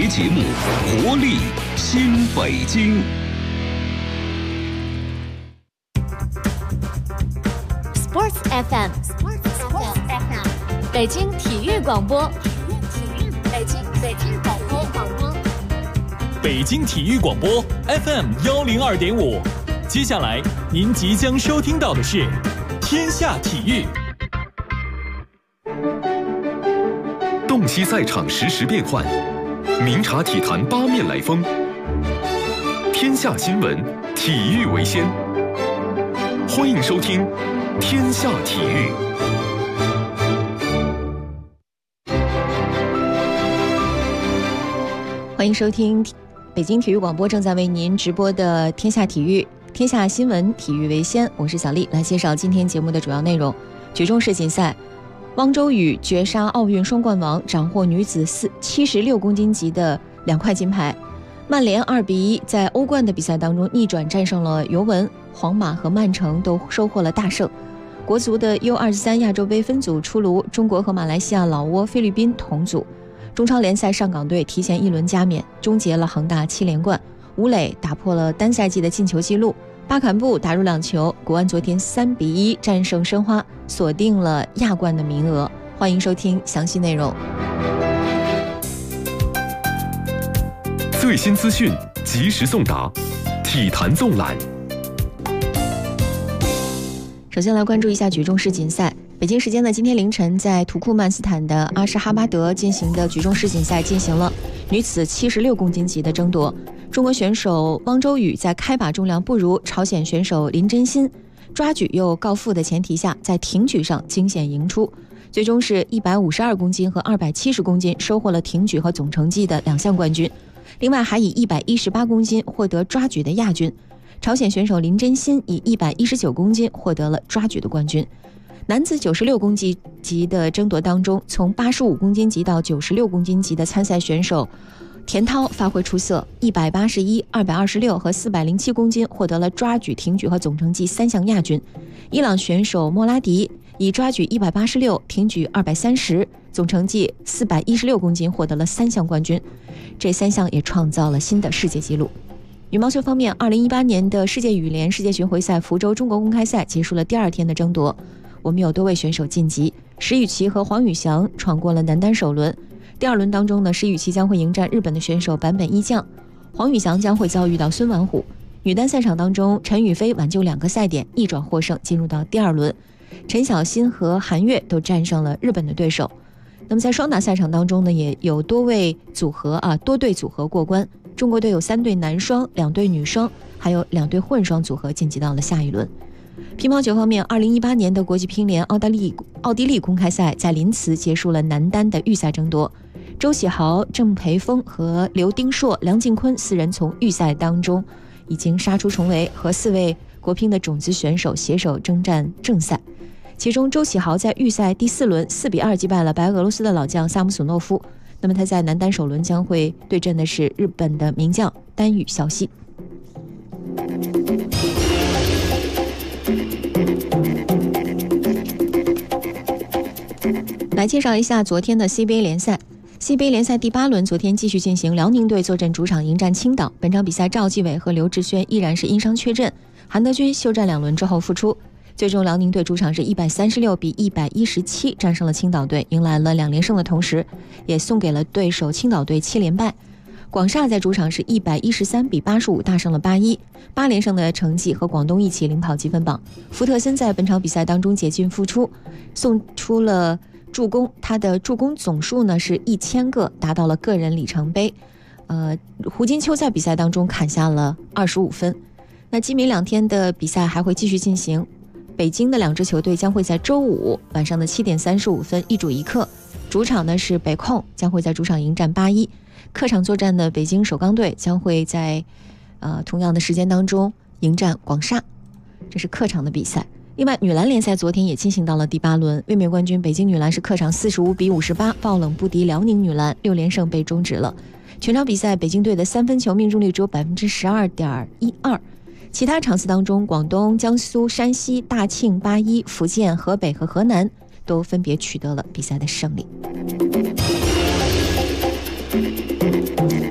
节目《活力新北京》。 Sports FM， 北京体育广播，北京广播， 北京体育广播 FM 102.5。接下来您即将收听到的是《天下体育》。 洞悉赛场实时变幻，明察体坛八面来风。天下新闻，体育为先。欢迎收听《天下体育》。 欢迎收听北京体育广播正在为您直播的《天下体育》，天下新闻，体育为先。我是小丽，来介绍今天节目的主要内容。举重世锦赛，汪周雨绝杀奥运双冠王，斩获女子76公斤级的2块金牌。曼联2-1在欧冠的比赛当中逆转战胜了尤文，皇马和曼城都收获了大胜。国足的 U23 亚洲杯分组出炉，中国和马来西亚、老挝、菲律宾同组。中超联赛上港队提前1轮加冕，终结了恒大7连冠。吴磊打破了单赛季的进球纪录，巴坎布打入2球。国安昨天3-1战胜申花，锁定了亚冠的名额。欢迎收听详细内容。 最新资讯，及时送达，体坛纵览。 首先来关注一下举重世锦赛。北京时间的今天凌晨，在土库曼斯坦的阿什哈巴德进行的举重世锦赛进行了女子76公斤级的争夺。中国选手汪周雨在开把重量不如朝鲜选手林真心，抓举又告负的前提下，在挺举上惊险赢出，最终是152公斤和270公斤收获了挺举和总成绩的2项冠军，另外还以118公斤获得抓举的亚军。朝鲜选手林真心以119公斤获得了抓举的冠军。男子96公斤级的争夺当中，从85公斤级到96公斤级的参赛选手田涛发挥出色，181、226和407公斤获得了抓举、挺举和总成绩3项亚军。伊朗选手莫拉迪以抓举186、挺举230、总成绩416公斤获得了3项冠军，这3项也创造了新的世界纪录。羽毛球方面，2018年的世界羽联世界巡回赛福州中国公开赛结束了第2天的争夺，我们有多位选手晋级，石宇奇和黄宇翔闯过了男单首轮。第2轮当中呢，石宇奇将会迎战日本的选手坂本一将，黄宇翔将会遭遇到孙婉虎。女单赛场当中，陈雨菲挽救2个赛点，逆转获胜，进入到第2轮。陈小欣和韩悦都战胜了日本的对手。那么在双打赛场当中呢，也有多队组合过关。中国队有3对男双、2对女双，还有2对混双组合晋级到了下一轮。乒乓球方面，2018年的国际乒联奥地利公开赛在林茨结束了男单的预赛争夺，周喜豪、郑培峰和刘丁硕、梁靖昆4人从预赛当中已经杀出重围，和4位国乒的种子选手携手征战正赛。其中周喜豪在预赛第4轮4-2击败了白俄罗斯的老将萨姆索诺夫，那么他在男单首轮将会对阵的是日本的名将丹羽孝希。来介绍一下昨天的 CBA 联赛。CBA 联赛第8轮昨天继续进行，辽宁队坐镇主场迎战青岛。本场比赛赵继伟和刘志轩依然是因伤缺阵，韩德君休战2轮之后复出。最终辽宁队主场是136-117战胜了青岛队，迎来了2连胜的同时，也送给了对手青岛队7连败。广厦在主场是113-85大胜了8-1，8连胜的成绩和广东一起领跑积分榜。福特森在本场比赛当中解禁复出，送出了助攻，他的助攻总数呢是1000个，达到了个人里程碑。胡金秋在比赛当中砍下了25分。那今明2天的比赛还会继续进行，北京的2支球队将会在周五晚上的7点35分一主一客，主场呢是北控将会在主场迎战8-1，客场作战的北京首钢队将会在同样的时间当中迎战广厦，这是客场的比赛。另外女篮联赛昨天也进行到了第8轮，卫冕冠军北京女篮是客场45-58爆冷不敌辽宁女篮，6连胜被终止了。全场比赛北京队的3分球命中率只有 12.12%。其他场次当中，广东、江苏、山西、大庆、8-1，福建、河北和河南都分别取得了比赛的胜利。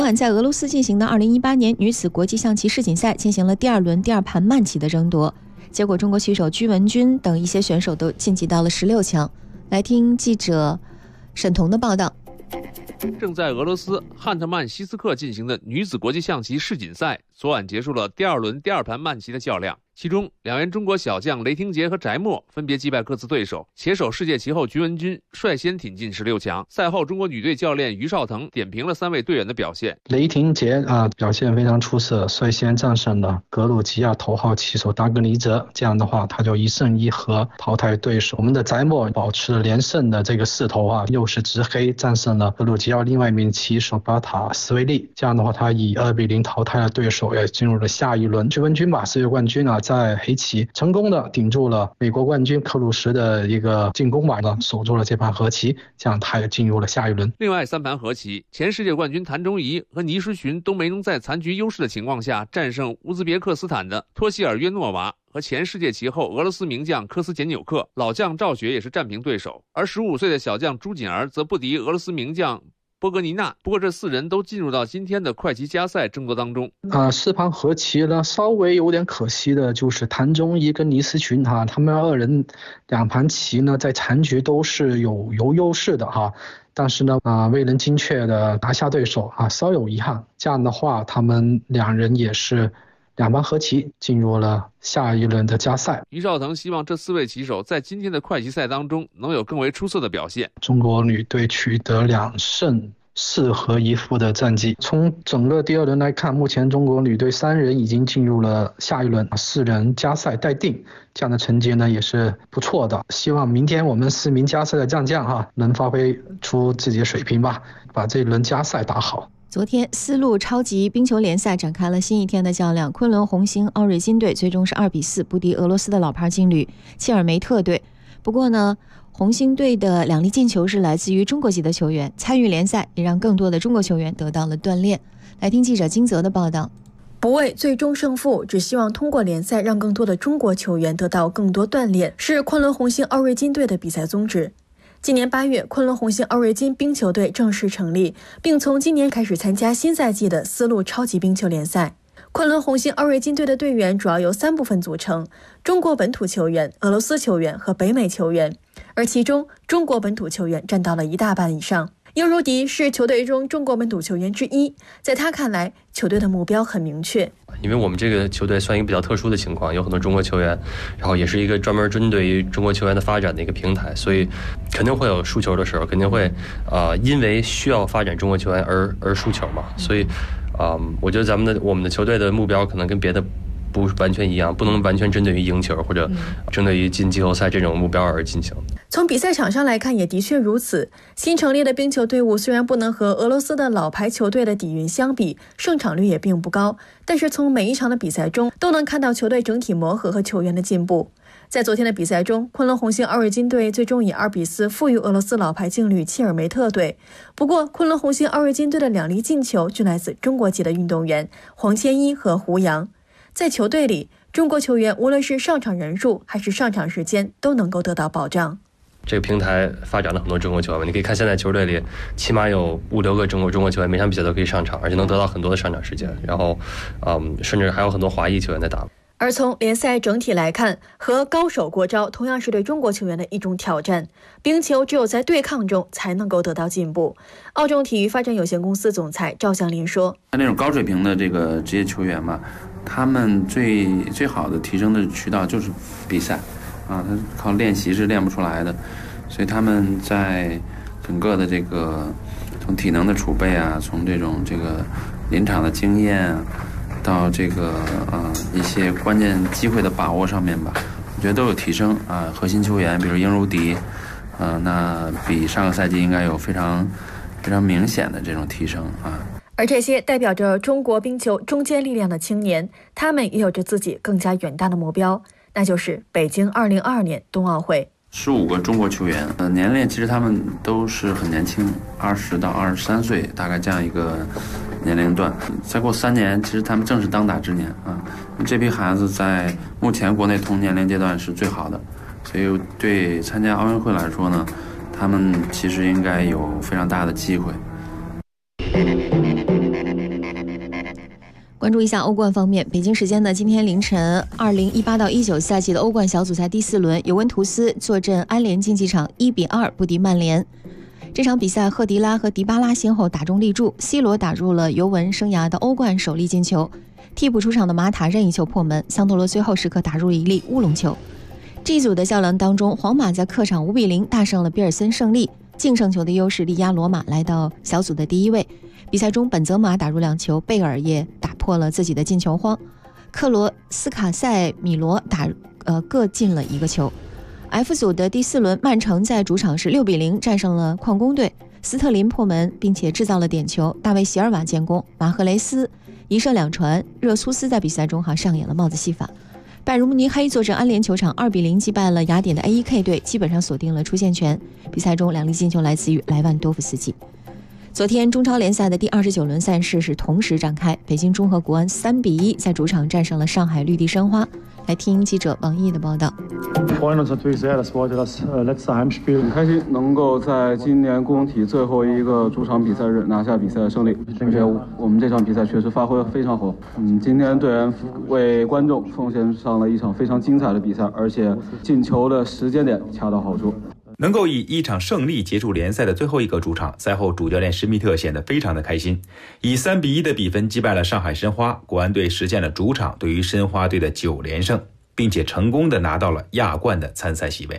晚在俄罗斯进行的2018年女子国际象棋世锦赛进行了第2轮第2盘慢棋的争夺，结果中国棋手居文君等一些选手都晋级到了16强。来听记者沈彤的报道。 正在俄罗斯汉特曼西斯克进行的女子国际象棋世锦赛，昨晚结束了第2轮第2盘慢棋的较量。其中，两员中国小将雷霆杰和翟墨分别击败各自对手，携手世界棋后居文君率先挺进16强。赛后，中国女队教练于绍腾点评了3位队员的表现。 雷霆杰表现非常出色，率先战胜了格鲁吉亚头号棋手达格尼泽，这样的话他就1胜1和淘汰对手。我们的翟墨保持了连胜的这个势头又是执黑战胜了格鲁吉亚另外一名棋手巴塔斯维利，这样的话他以2-0淘汰了对手，也进入了下一轮。居文君世界冠军在黑棋成功的顶住了美国冠军克鲁什的一个进攻守住了这盘和棋，这样他也进入了下一轮。 另外3盘和棋，前世界冠军谭忠仪和倪诗群都没能在残局优势的情况下战胜乌兹别克斯坦的托西尔约诺娃和前世界棋后俄罗斯名将科斯简纽克，老将赵雪也是战平对手，而15岁的小将朱瑾儿则不敌俄罗斯名将波格尼娜。不过这4人都进入到今天的快棋加赛争夺当中。 4盘和棋呢，稍微有点可惜的就是谭忠仪跟倪诗群他们2人2盘棋呢在残局都是有优势的但是呢未能精确的拿下对手稍有遗憾。这样的话他们2人也是2盘和棋进入了下一轮的加赛。 于绍腾希望这4位棋手在今天的快棋赛当中能有更为出色的表现。 中国女队取得2胜4和1负的战绩。从整个第2轮来看，目前中国女队3人已经进入了下一轮，4人加赛待定，这样的成绩呢也是不错的。希望明天我们4名加赛的将能发挥出自己的水平吧，把这一轮加赛打好。 昨天丝路超级冰球联赛展开了新一天的较量，昆仑红星奥瑞金队最终是2-4不敌俄罗斯的老牌劲旅切尔梅特队。不过呢，红星队的2粒进球是来自于中国籍的球员，参与联赛也让更多的中国球员得到了锻炼。来听记者金泽的报道。 不为最终胜负，只希望通过联赛让更多的中国球员得到更多锻炼，是昆仑红星奥瑞金队的比赛宗旨。今年8月，昆仑红星奥瑞金冰球队正式成立，并从今年开始参加新赛季的丝路超级冰球联赛。昆仑红星奥瑞金队的队员主要由3部分组成：中国本土球员、俄罗斯球员和北美球员，而其中中国本土球员占到了1大半以上。英如迪是球队中中国本土球员之一，在他看来，球队的目标很明确。 因为我们这个球队算一个比较特殊的情况，有很多中国球员，然后也是一个专门针对于中国球员的发展的一个平台，所以肯定会有输球的时候，肯定会因为需要发展中国球员而输球嘛。所以我觉得我们的球队的目标可能跟别的不完全一样，不能完全针对于赢球或者针对于进季后赛这种目标而进行。 从比赛场上来看也的确如此，新成立的冰球队伍虽然不能和俄罗斯的老牌球队的底蕴相比，胜场率也并不高，但是从每一场的比赛中都能看到球队整体磨合和球员的进步。在昨天的比赛中，昆仑红星奥瑞金队最终以2-4负于俄罗斯老牌劲旅切尔梅特队。不过昆仑红星奥瑞金队的2粒进球均来自中国籍的运动员黄千一和胡杨。在球队里，中国球员无论是上场人数还是上场时间都能够得到保障。 这个平台发展了很多中国球员，你可以看现在球队里起码有5-6个中国球员，每场比赛都可以上场，而且能得到很多的上场时间，然后甚至还有很多华裔球员在打。 而从联赛整体来看，和高手过招同样是对中国球员的一种挑战。冰球只有在对抗中才能够得到进步。澳洲体育发展有限公司总裁赵向林说：“ 那种高水平的这个职业球员嘛，他们最好的提升的渠道就是比赛他靠练习是练不出来的，所以他们在整个的这个从体能的储备从这个临场的经验到这个一些关键机会的把握上面吧，我觉得都有提升核心球员比如英如迪那比上个赛季应该有非常非常明显的这种提升而这些代表着中国冰球中坚力量的青年，他们也有着自己更加远大的目标，那就是北京2022年冬奥会。 15个中国球员年龄其实他们都是很年轻，20到23岁大概这样一个年龄段，再过3年其实他们正是当打之年这批孩子在目前国内同年龄阶段是最好的，所以对参加奥运会来说呢，他们其实应该有非常大的机会。 关注一下欧冠方面，北京时间的今天凌晨，2018到19赛季的欧冠小组赛第4轮，尤文图斯坐镇安联竞技场1-2不敌曼联。这场比赛，赫迪拉和迪巴拉先后打中立柱 ，C 罗打入了尤文生涯的欧冠首粒进球。替补出场的马塔任意球破门，桑托罗最后时刻打入一粒乌龙球。这一组的较量当中，皇马在客场5-0大胜了比尔森胜利，净胜球的优势力压罗马来到小组的第1位。比赛中，本泽马打入2球，贝尔也打破了自己的进球荒，克罗斯卡塞米罗各进了1个球。F 组的第4轮，曼城在主场是6-0战胜了矿工队，斯特林破门并且制造了点球，大卫席尔瓦建功，马赫雷斯1射2传，热苏斯在比赛中上演了帽子戏法。拜仁慕尼黑坐镇安联球场2-0击败了雅典的 AEK 队，基本上锁定了出线权。比赛中2粒进球来自于莱万多夫斯基。昨天中超联赛的第29轮赛事是同时展开，北京中赫国安3-1在主场战胜了上海绿地申花。来听记者王毅的报道。 很开心能够在今年工体最后一个主场比赛日拿下比赛的胜利，而且我们这场比赛确实发挥非常好。今天队员为观众奉献上了一场非常精彩的比赛，而且进球的时间点恰到好处。 能够以1场胜利结束联赛的最后一个主场，赛后主教练施密特显得非常的开心，以3-1的比分击败了上海申花，国安队实现了主场对于申花队的9连胜，并且成功的拿到了亚冠的参赛席位。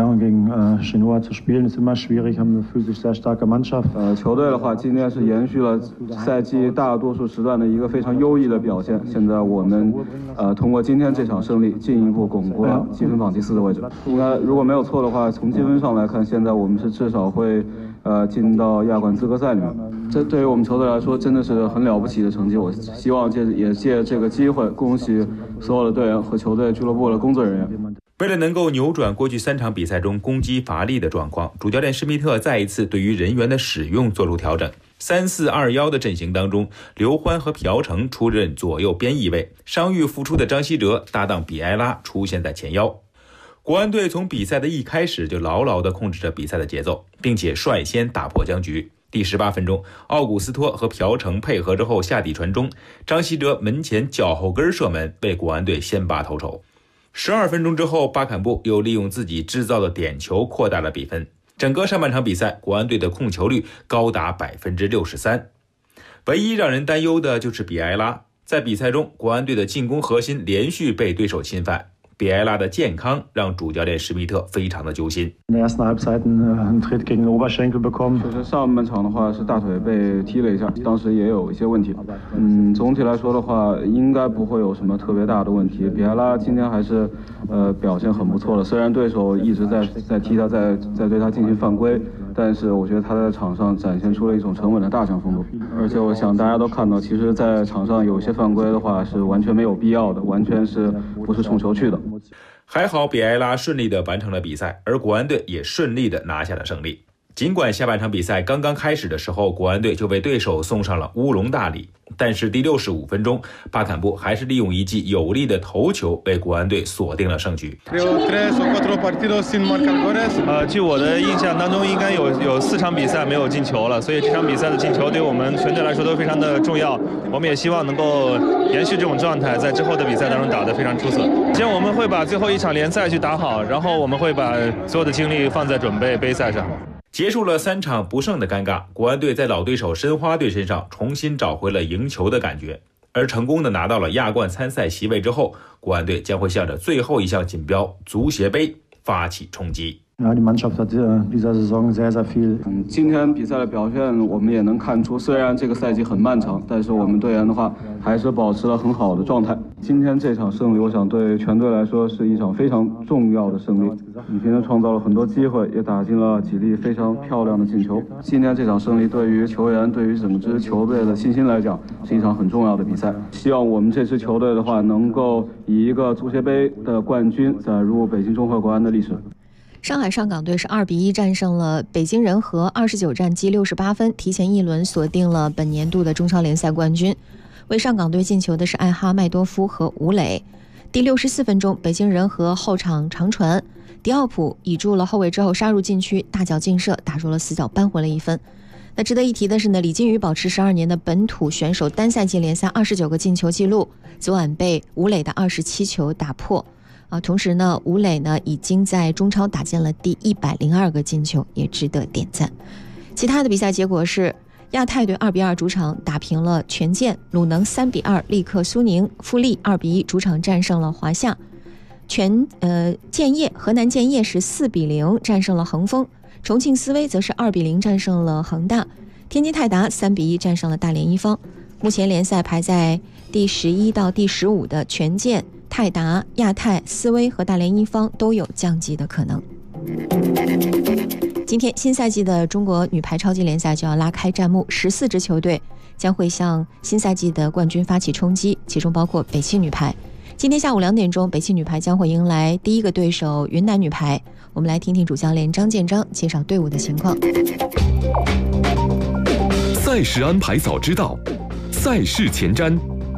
球队的话，今天是延续了赛季大多数时段的一个非常优异的表现。现在我们通过今天这场胜利，进一步巩固了积分榜第4的位置。应该如果没有错的话，从积分上来看，现在我们是至少会进到亚冠资格赛里面。这对于我们球队来说，真的是很了不起的成绩。我希望借这个机会，恭喜所有的队员和球队俱乐部的工作人员。 为了能够扭转过去3场比赛中攻击乏力的状况，主教练施密特再一次对于人员的使用做出调整。3-4-2-1的阵型当中，刘欢和朴成出任左右边翼位，伤愈复出的张稀哲搭档比埃拉出现在前腰。国安队从比赛的一开始就牢牢地控制着比赛的节奏，并且率先打破僵局。第18分钟，奥古斯托和朴成配合之后下底传中，张稀哲门前脚后跟射门，为国安队先拔头筹。12分钟之后，巴坎布又利用自己制造的点球扩大了比分。整个上半场比赛，国安队的控球率高达 63%。唯一让人担忧的就是比埃拉，在比赛中，国安队的进攻核心连续被对手侵犯。比埃拉的健康让主教练施密特非常的揪心。 确实上半场的话是大腿被踢了一下，当时也有一些问题。总体来说的话，应该不会有什么特别大的问题。比埃拉今天还是表现很不错的，虽然对手一直在踢他，在对他进行犯规，但是我觉得他在场上展现出了一种沉稳的大将风度。而且我想大家都看到，其实在场上有些犯规的话是完全没有必要的，完全是不是冲球去的。 还好比埃拉顺利地完成了比赛，而国安队也顺利地拿下了胜利。尽管下半场比赛刚刚开始的时候，国安队就为对手送上了乌龙大礼，但是第65分钟，巴坎布还是利用一记有力的头球为国安队锁定了胜局。 据我的印象当中，应该有4场比赛没有进球了，所以这场比赛的进球对我们全队来说都非常的重要。我们也希望能够延续这种状态，在之后的比赛当中打得非常出色。今天我们会把最后1场联赛去打好，然后我们会把所有的精力放在准备杯赛上。 结束了3场不胜的尴尬，国安队在老对手申花队身上重新找回了赢球的感觉，而成功的拿到了亚冠参赛席位之后，国安队将会向着最后一项锦标足协杯发起冲击。 今天比赛的表现我们也能看出，虽然这个赛季很漫长，但是我们队员的话还是保持了很好的状态。今天这场胜利，我想对全队来说是一场非常重要的胜利。你今天创造了很多机会，也打进了几粒非常漂亮的进球。今天这场胜利对于球员，对于整支球队的信心来讲，是一场很重要的比赛。希望我们这支球队的话，能够以一个足协杯的冠军载入北京中赫国安的历史。 上海上港队是2-1战胜了北京人和，29战绩68分，提前1轮锁定了本年度的中超联赛冠军。为上港队进球的是艾哈迈多夫和吴磊。第64分钟，北京人和后场长传，迪奥普倚住了后卫之后杀入禁区，大脚劲射打入了死角，扳回了1分。 那值得一提的是呢，李金羽保持12年的本土选手单赛季联赛29个进球纪录，昨晚被吴磊的27球打破。同时呢，吴磊呢已经在中超打进了第102个进球，也值得点赞。其他的比赛结果是，亚泰队2-2主场打平了权健，鲁能3-2力克苏宁，富力2-1主场战胜了华夏，河南建业是4-0战胜了恒丰，重庆斯威则是2-0战胜了恒大，天津泰达3-1战胜了大连一方。目前联赛排在第11到第15的权健、泰达、亚泰、斯威和大连一方都有降级的可能。今天新赛季的中国女排超级联赛就要拉开战幕，14支球队将会向新赛季的冠军发起冲击，其中包括北汽女排。今天下午2点钟，北汽女排将会迎来第一个对手云南女排。我们来听听主教练张建章介绍队伍的情况。 赛事安排早知道，赛事前瞻。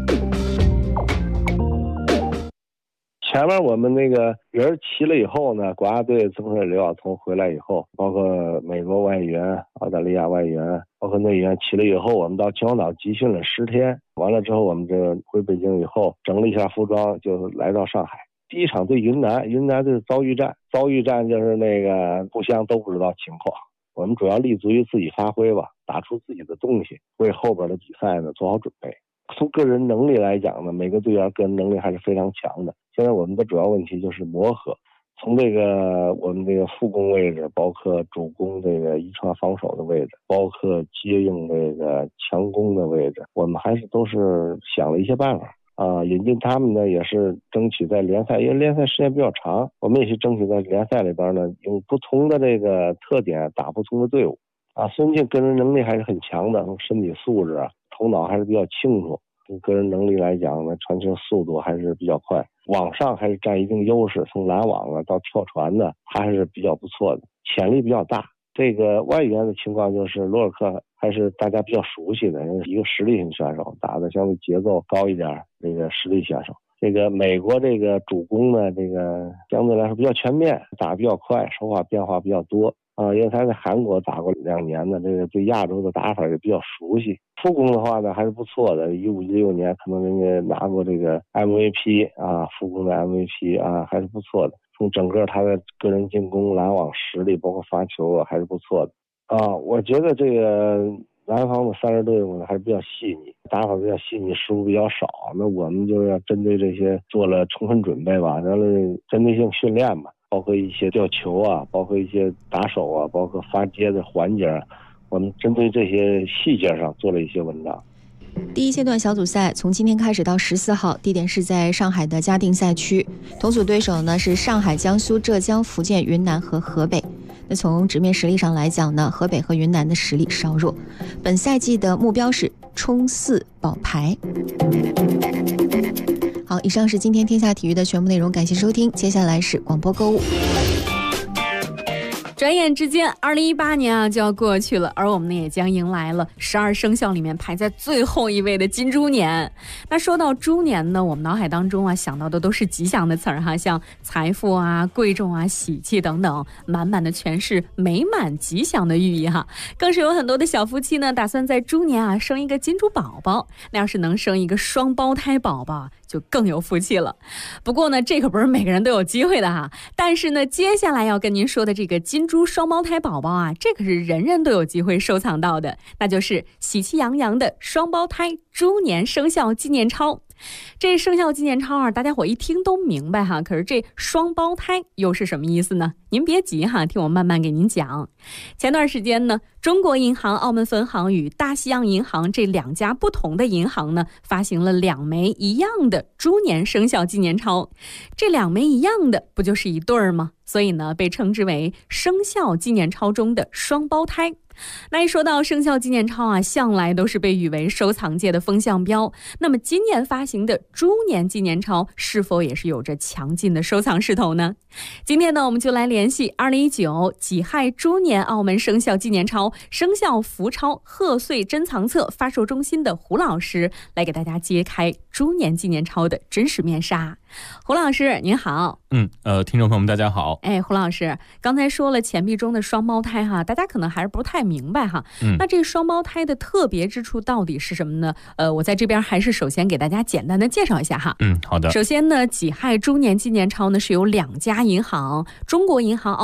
前面我们那个人齐了以后呢，国家队增设刘晓彤回来以后，包括美国外援、澳大利亚外援，包括内援齐了以后，我们到秦皇岛集训了10天。完了之后，我们这回北京以后，整理一下服装，就来到上海。第一场对云南这是遭遇战就是那个互相都不知道情况。我们主要立足于自己发挥吧，打出自己的东西，为后边的比赛呢做好准备。从个人能力来讲呢，每个队员个人能力还是非常强的。现在我们的主要问题就是磨合，从这个我们这个副攻位置，包括主攻这个一传防守的位置，包括接应这个强攻的位置，我们还是都是想了一些办法引进他们呢，也是争取在联赛，因为联赛时间比较长，我们也是争取在联赛里边呢，用不同的这个特点打不同的队伍孙静个人能力还是很强的，身体素质头脑还是比较清楚，从个人能力来讲呢，传球速度还是比较快，网上还是占一定优势，从拦网到跳传的还是比较不错的，潜力比较大。这个外援的情况就是罗尔克还是大家比较熟悉的一个实力型选手，打的相对节奏高一点，这个实力选手。这个美国这个主攻呢，这个相对来说比较全面，打比较快，手法变化比较多因为他在韩国打过2年呢，这个对亚洲的打法也比较熟悉。副攻的话呢还是不错的，15、16年可能人家拿过这个 MVP 副攻的 MVP 还是不错的。从整个他的个人进攻、拦网实力，包括发球还是不错的我觉得这个南方的3支队伍呢还是比较细腻，打法比较细腻，失误比较少。那我们就要针对这些做了充分准备吧，然后针对性训练吧，包括一些吊球包括一些打手包括发接的环节我们针对这些细节上做了一些文章。 第一阶段小组赛从今天开始到14号，地点是在上海的嘉定赛区，同组对手呢是上海、江苏、浙江、福建、云南和河北。那从直面实力上来讲呢，河北和云南的实力稍弱。本赛季的目标是冲4保排。好，以上是今天天下体育的全部内容，感谢收听。接下来是广播购物。 转眼之间2018年就要过去了，而我们呢也将迎来了12生肖里面排在最后一位的金猪年。那说到猪年呢，我们脑海当中想到的都是吉祥的词儿像财富贵重喜气等等，满满的全是美满吉祥的寓意更是有很多的小夫妻呢打算在猪年生一个金猪宝宝，那要是能生一个双胞胎宝宝就更有福气了。不过呢，这可不是每个人都有机会的但是呢，接下来要跟您说的这个金猪双胞胎宝宝这可是人人都有机会收藏到的，那就是喜气洋洋的双胞胎猪年生肖纪念钞。这生肖纪念钞大家伙一听都明白可是这双胞胎又是什么意思呢？您别急听我慢慢给您讲。前段时间呢，中国银行澳门分行与大西洋银行这2家不同的银行呢，发行了2枚一样的猪年生肖纪念钞。这2枚一样的不就是一对儿吗？所以呢，被称之为生肖纪念钞中的双胞胎。那一说到生肖纪念钞向来都是被誉为收藏界的风向标。那么今年发行的猪年纪念钞是否也是有着强劲的收藏势头呢？今天呢，我们就来联系2019己亥猪年澳门生肖纪念钞生肖福钞贺岁珍藏册发售中心的胡老师，来给大家揭开猪年纪念钞的真实面纱。胡老师您好。 听众朋友们大家好。 胡老师刚才说了钱币中的双胞胎大家可能还是不太明明白哈。那这个双胞胎的特别之处到底是什么呢？我在这边还是首先给大家简单的介绍一下哈。 好的。 首先呢，己亥猪年纪念钞呢是由2家银行，中国银行、